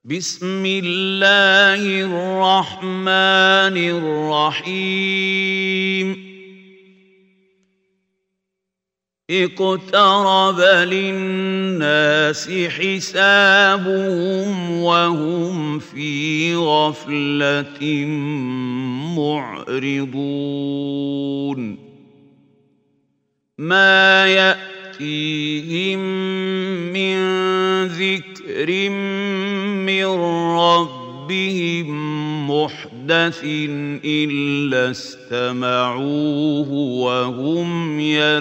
بسم الله الرحمن الرحيم اقترب للناس حسابهم وهم في غفلة معرضون ما يأتيهم من ذكر من ربهم محدث إلا استمعوه وهم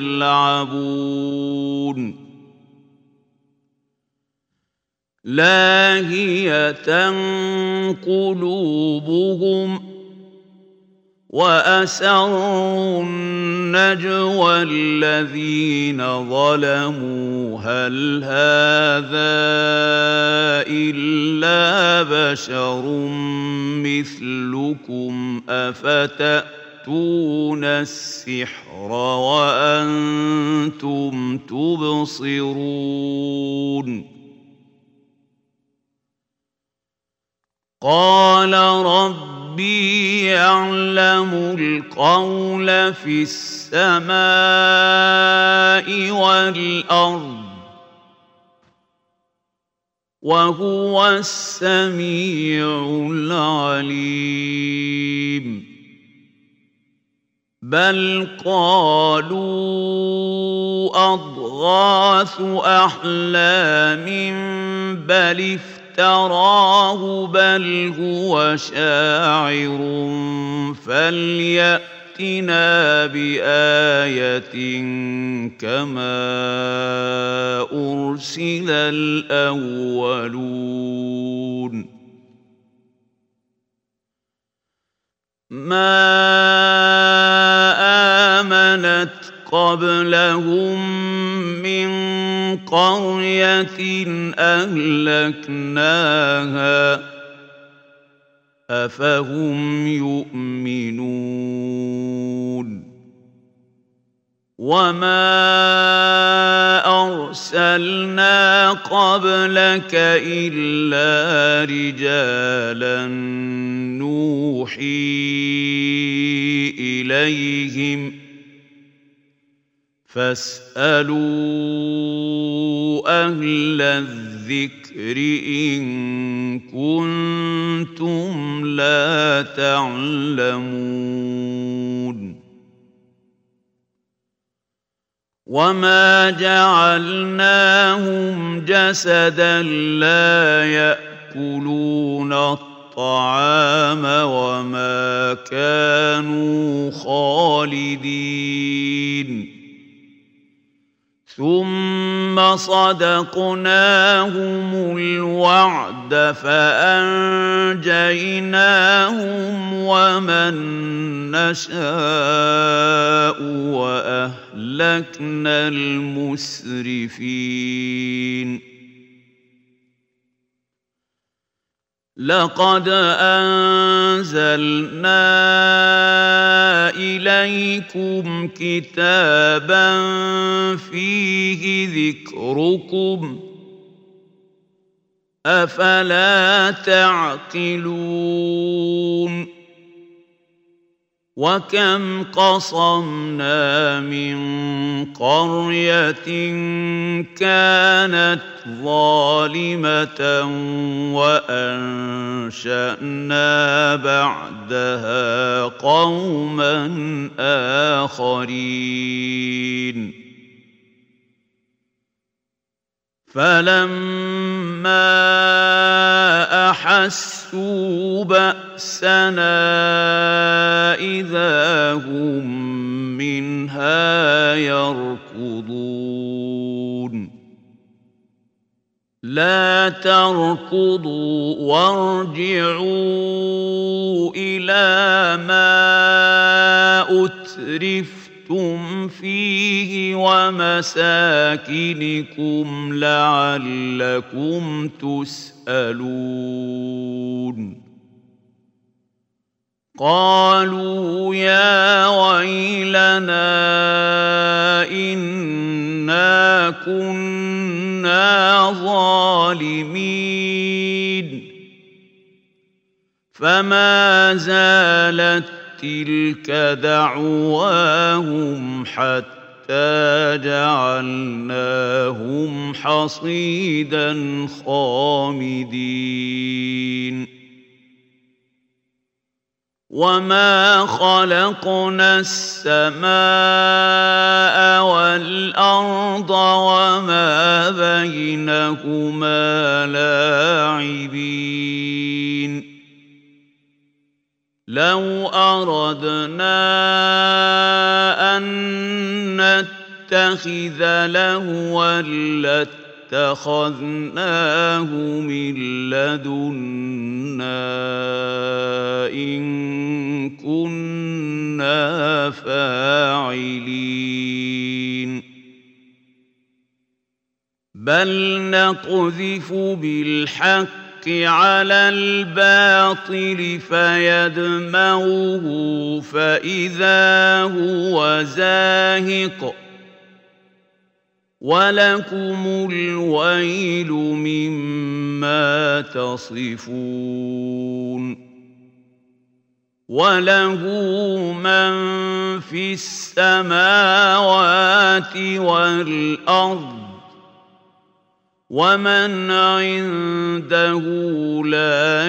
يلعبون لاهية قلوبهم وأسروا النجوى الذين ظلموا هل هذا إلا بشر مثلكم أفتأتون السحر وأنتم تبصرون قال ربي يعلم القول في السماء والأرض وهو السميع العليم بل قالوا أضغاث أحلام بل افتراه بل هو شاعر فليأتنا بآية كما أرسل الأولون ما آمنت قبلهم من قرية أهلكناها أفهم يؤمنون وما أرسلنا قبلك إلا رجالا نوحي إليهم فاسألوا أهل الذكر إن كنتم لا تعلمون وما جعلناهم جسدا لا يأكلون الطعام وما كانوا خالدين ثم صدقناهم الوعد فأنجيناهم ومن نشاء وأهلكنا المسرفين لقد أنزلنا إليكم كتابا فيه ذكركم أفلا تعقلون وكم قصمنا من قرية كانت ظالمة وأنشأنا بعدها قوما آخرين فلما أحسوا بأسنا إذا هم منها يركضون لا تركضوا وارجعوا إلى ما أترفتم فيه ومساكنكم لعلكم تسألون قالوا يا ويلنا إنا كنا ظالمين فما زالت تلك دعواهم حتى جعلناهم حصيدا خامدين وما خلقنا السماء والأرض وما بينهما لاعبين لو أردنا أن نتخذ لهوا لاتخذناه من لدنا إن كنا فاعلين بل نقذف بالحق على الباطل فيدمغه فإذا هو زاهق ولكم الويل مما تصفون وله من في السماوات والأرض ومن عنده لا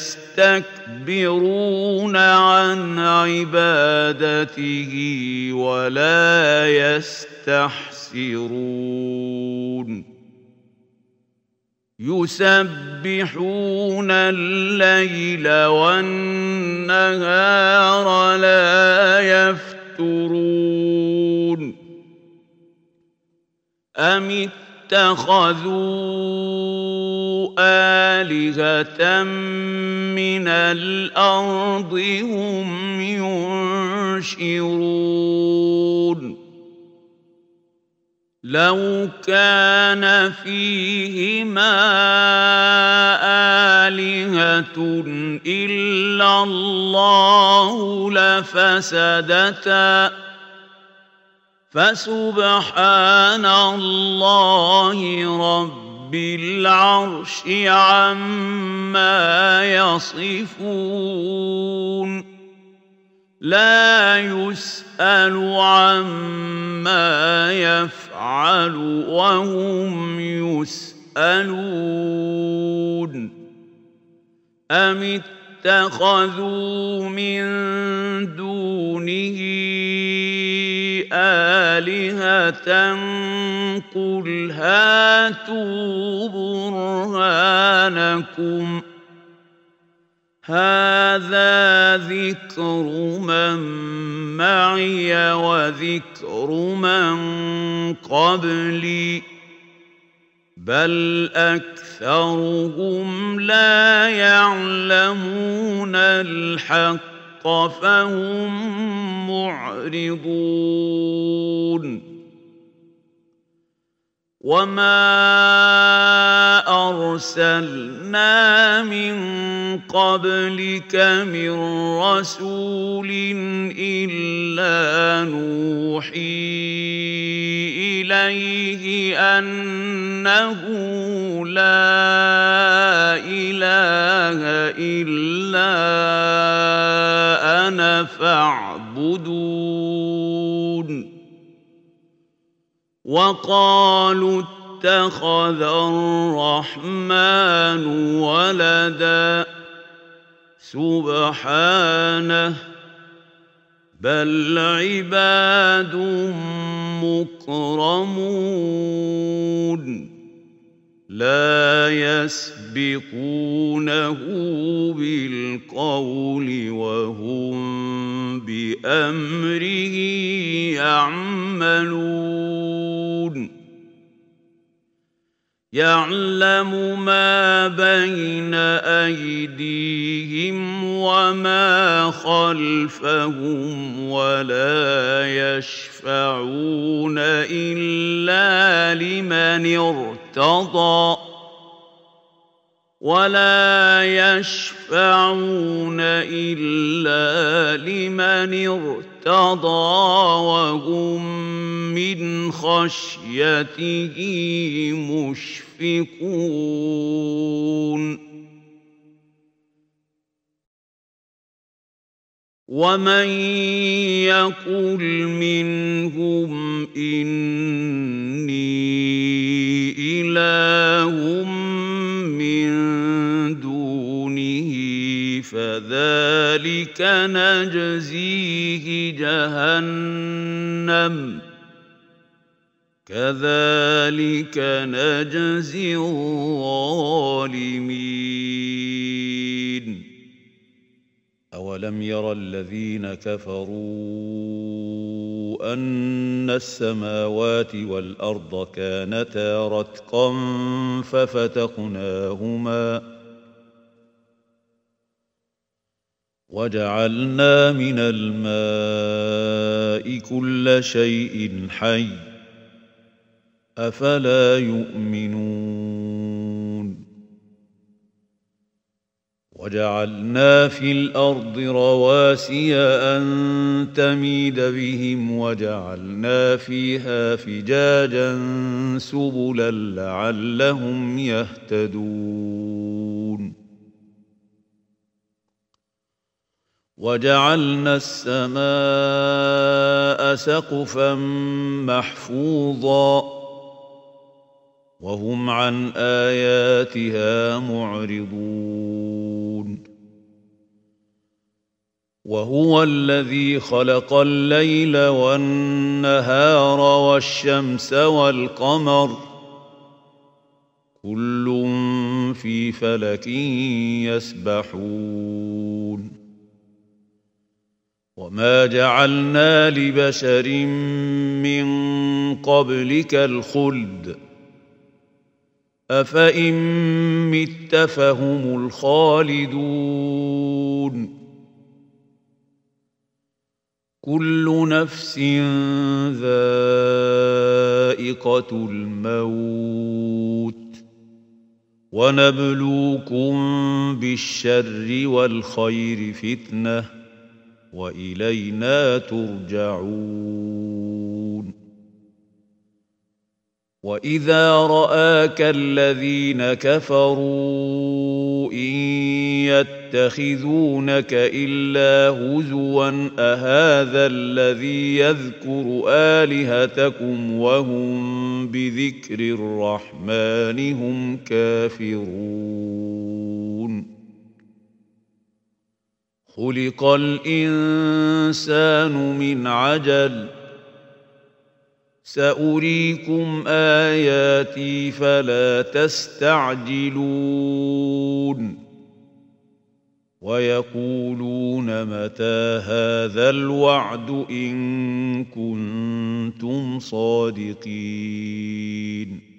يستكبرون عن عبادته ولا يستحسرون يسبحون الليل والنهار لا يفترون أم اتخذوا آلهة من الأرض هم ينشرون لو كان فيهما آلهة إلا الله لفسدتا فسبحان الله رب العرش عما يصفون لا يسأل عما يفعل وهم يسألون أم اتخذوا من دونه آلهة قل هاتوا برهانكم هذا ذكر من معي وذكر من قبلي بل أكثرهم لا يعلمون الحق فهم معرضون وما أرسلنا من قبلك من رسول إلا نوحي إليه أنه لا إله إلا أنا فاعبدون وقالوا اتخذ الرحمن ولدا سبحانه بل عباد مكرمون لا يسبقونه بالقول وهم بأمره يعملون يعلم ما بين أيديهم وما خلفهم ولا يشفعون إلا لمن ارتضى وهم من خشيته مشفقون مشفقون ومن يقل منهم إني إله من دونه فذلك نجزيه جهنم كذلك نجزي الظالمين أولم ير الذين كفروا أن السماوات والأرض كانتا رتقا ففتقناهما وجعلنا من الماء كل شيء حي أفلا يؤمنون وجعلنا في الأرض رواسي أن تميد بهم وجعلنا فيها فجاجا سبلا لعلهم يهتدون وجعلنا السماء سقفا محفوظا وهم عن آياتها معرضون وهو الذي خلق الليل والنهار والشمس والقمر كل في فلك يسبحون وما جعلنا لبشر من قبلك الخلد أفإن مت فهم الخالدون كل نفس ذائقة الموت ونبلوكم بالشر والخير فتنة وإلينا ترجعون وإذا رآك الذين كفروا إن يتخذونك إلا هزوا أهذا الذي يذكر آلهتكم وهم بذكر الرحمن هم كافرون خلق الإنسان من عجل سأريكم آياتي فلا تستعجلون ويقولون متى هذا الوعد إن كنتم صادقين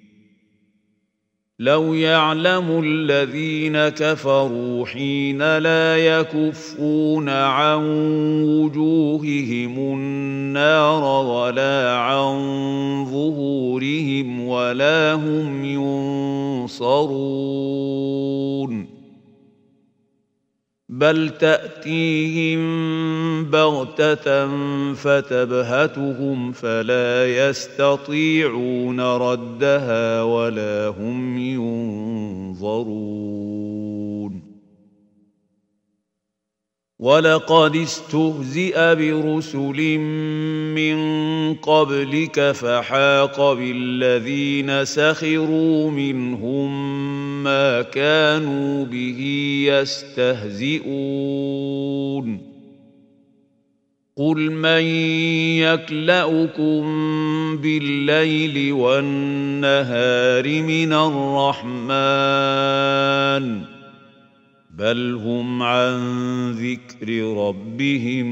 لو يعلم الذين كفروا حين لا يكفون عن وجوههم النار ولا عن ظهورهم ولا هم ينصرون بل تأتيهم بغتة فتبهتهم فلا يستطيعون ردها ولا هم ينظرون ولقد استهزئ برسل من قبلك فحاق بالذين سخروا منهم ما كانوا به يستهزئون قل من يكلؤكم بالليل والنهار من الرحمن بل هم عن ذكر ربهم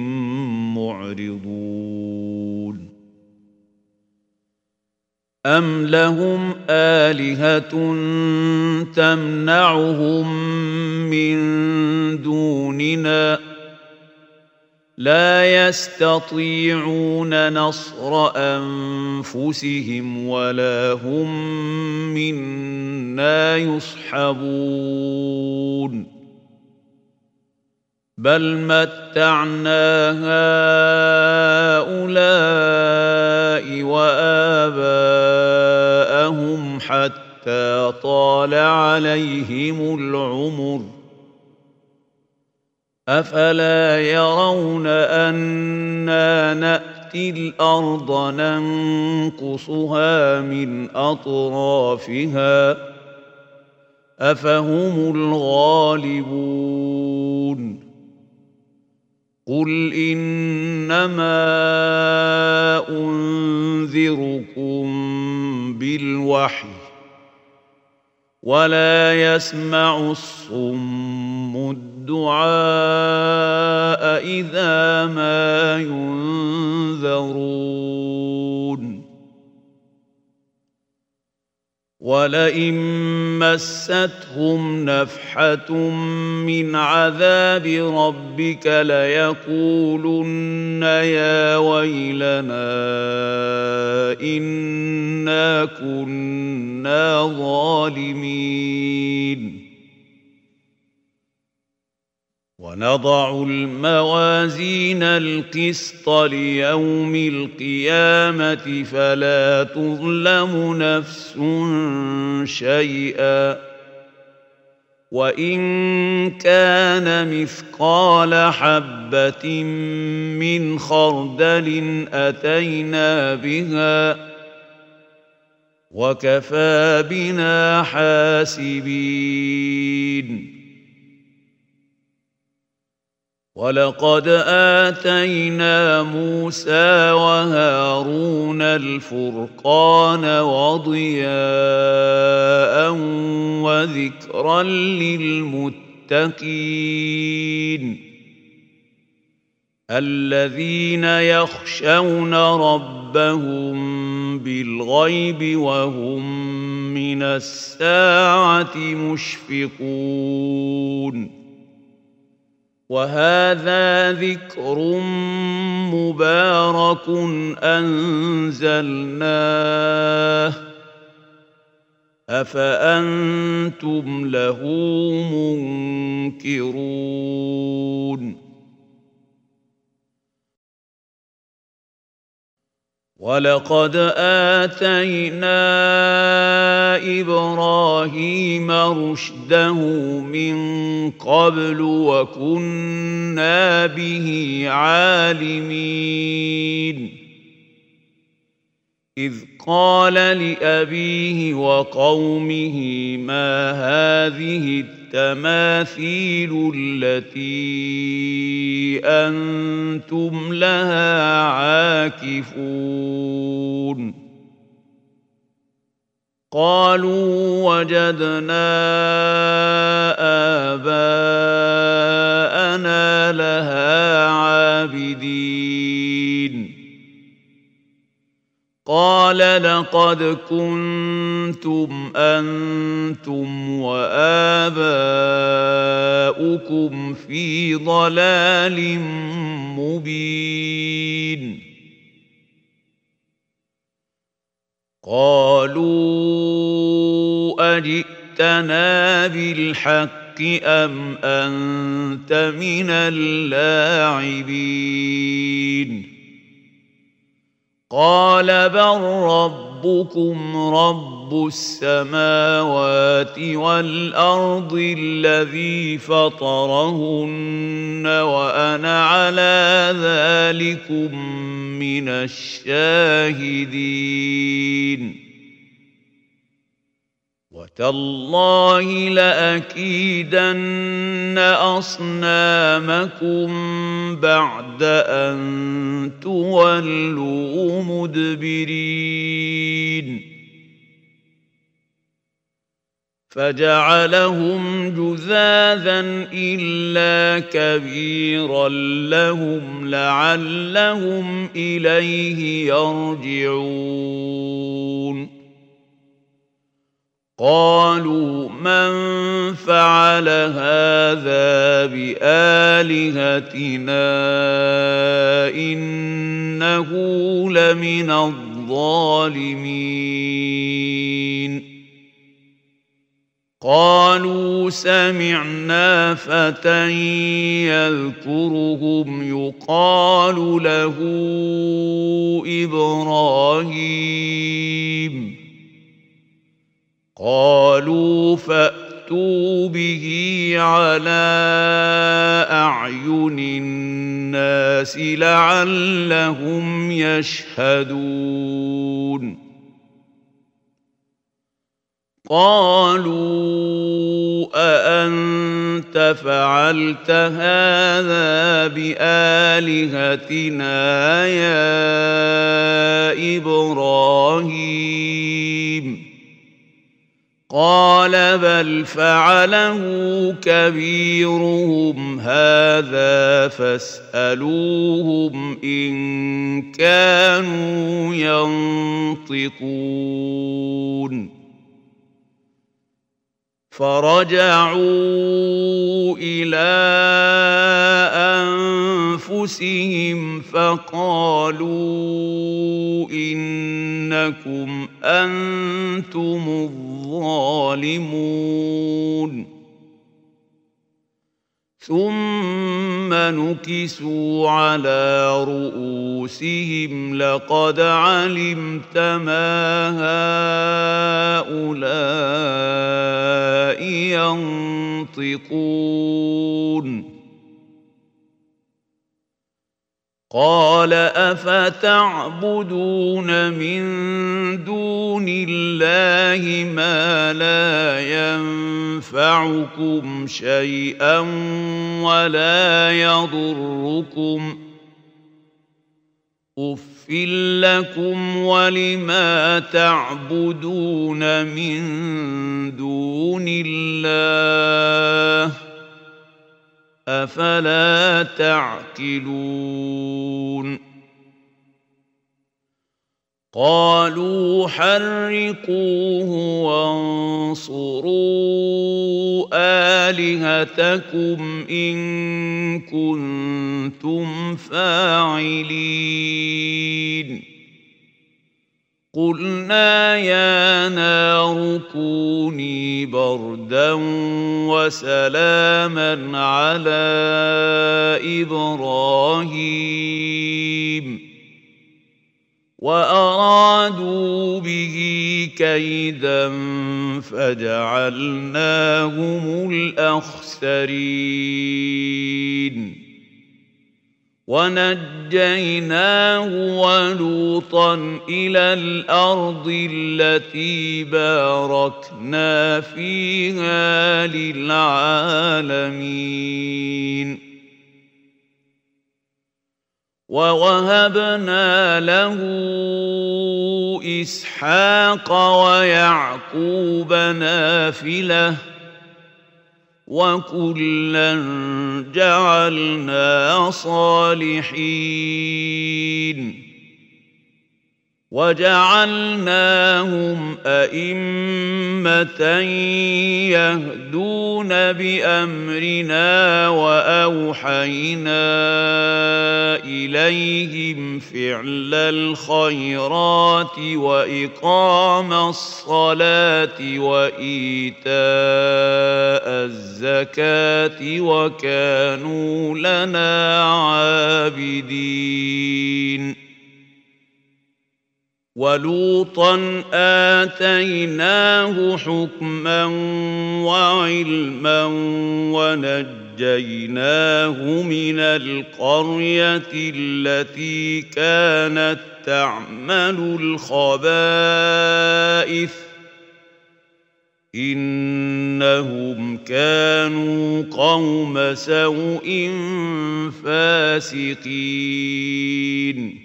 معرضون أم لهم آلهة تمنعهم من دوننا لا يستطيعون نصر أنفسهم ولا هم منا يصحبون بل متعنا هؤلاء وآباءهم حتى حتى طال عليهم العمر أفلا يرون أنا نأتي الأرض ننقصها من أطرافها أفهم الغالبون قل إنما أنذركم بالوحي ولا يسمع الصم الدعاء إذا ما ينذرون ولئن مستهم نفحة من عذاب ربك ليقولن يا ويلنا إنا كنا ظالمين ونضع الموازين القسط ليوم القيامة فلا تظلم نفس شيئا وإن كان مثقال حبة من خردل أتينا بها وكفى بنا حاسبين ولقد آتينا موسى وهارون الفرقان وضياء وذكرا للمتقين الذين يخشون ربهم بالغيب وهم من الساعة مشفقون وهذا ذكر مبارك أنزلناه أفأنتم له منكرون ولقد آتينا إبراهيم رشده من قبل وكنا به عالمين إذ قال لأبيه وقومه ما هذه التماثيل التي أنتم لها عاكفون قالوا وجدنا آباءنا لها عابدين قال لقد كنتم أنتم وآباؤكم في ضلال مبين قالوا أجئتنا بالحق أم أنت من اللاعبين قال بل ربكم رب السماوات والأرض الذي فطرهن وأنا على ذلكم من الشاهدين وتالله لأكيدن أصنامكم بعد أن تولوا مدبرين فجعلهم جذاذا إلا كبيرا لهم لعلهم إليه يرجعون قالوا من فعل هذا بآلهتنا إنه لمن الظالمين قالوا سمعنا فتى يذكرهم يقال له إبراهيم قالوا فأتوا به على أعين الناس لعلهم يشهدون قالوا أأنت فعلت هذا بآلهتنا يا إبراهيم قال بل فعله كبيرهم هذا فاسألوهم إن كانوا ينطقون فرجعوا إلى أنفسهم فقالوا إنكم أنتم الظالمون ثم نكسوا على رؤوسهم لقد علمت ما هؤلاء ينطقون قال أفتعبدون من دون الله ما لا ينفعكم شيئا ولا يضركم أف لكم ولما تعبدون من دون الله أفلا تعقلون قالوا حرقوه وانصروا آلهتكم إن كنتم فاعلين قلنا يا نار كوني بردا وسلاما على إبراهيم وأرادوا به كيدا فجعلناهم الأخسرين ونجيناه ولوطا إلى الأرض التي باركنا فيها للعالمين ووهبنا له إسحاق ويعقوب نافلة وكلا جعلنا صالحين وجعلناهم أئمة يهدون بأمرنا وأوحينا إليهم فعل الخيرات وإقام الصلاة وإيتاء الزكاة وكانوا لنا عابدين ولوطا آتيناه حكما وعلما ونجيناه من القرية التي كانت تعمل الخبائث إنهم كانوا قوم سوء فاسقين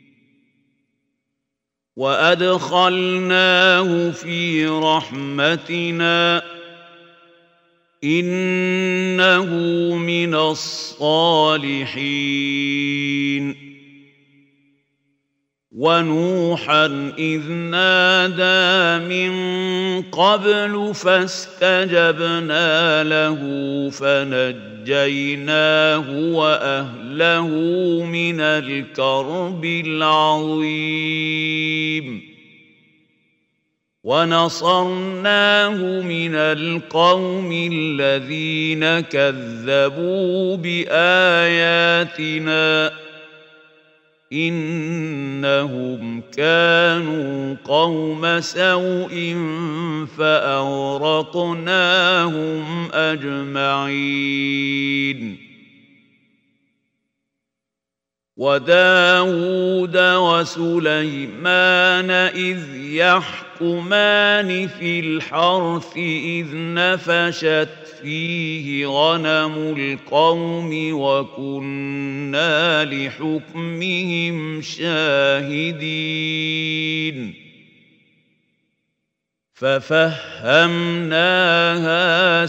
وأدخلناه في رحمتنا إنه من الصالحين ونوحا إذ نادى من قبل فاستجبنا له فنجيناه وأهله من الكرب العظيم ونصرناه من القوم الذين كذبوا بآياتنا إنهم كانوا قوم سوء فأغرقناهم أجمعين. وداود وسليمان إذ يحكمان في الحرث إذ نفشت فيه غنم القوم وكنا لحكمهم شاهدين. ففهمناها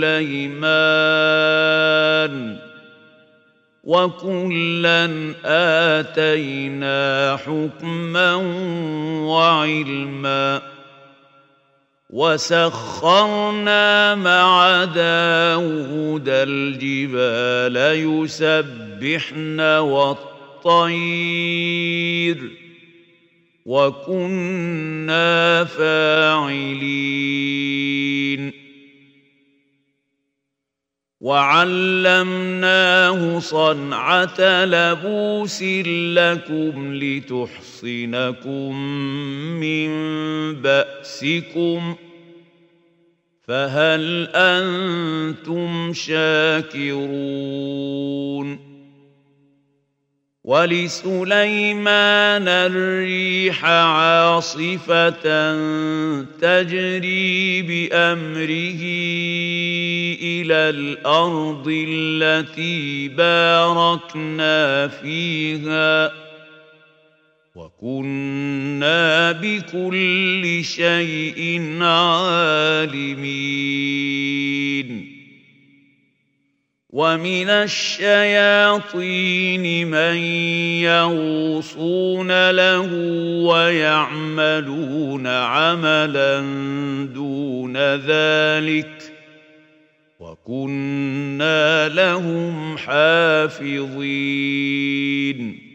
سليمان وكلا آتينا حكما وعلما وسخرنا مع داود الجبال يسبحن والطير وكنا فاعلين. وعلمناه صنعة لبوس لكم لتحصنكم من بأسكم فهل أنتم شاكرون. ولسليمان الريح عاصفة تجري بأمره إلى الأرض التي باركنا فيها وكنا بكل شيء عالمين. ومن الشياطين من يغوصون له ويعملون عملا دون ذلك وكنا لهم حافظين.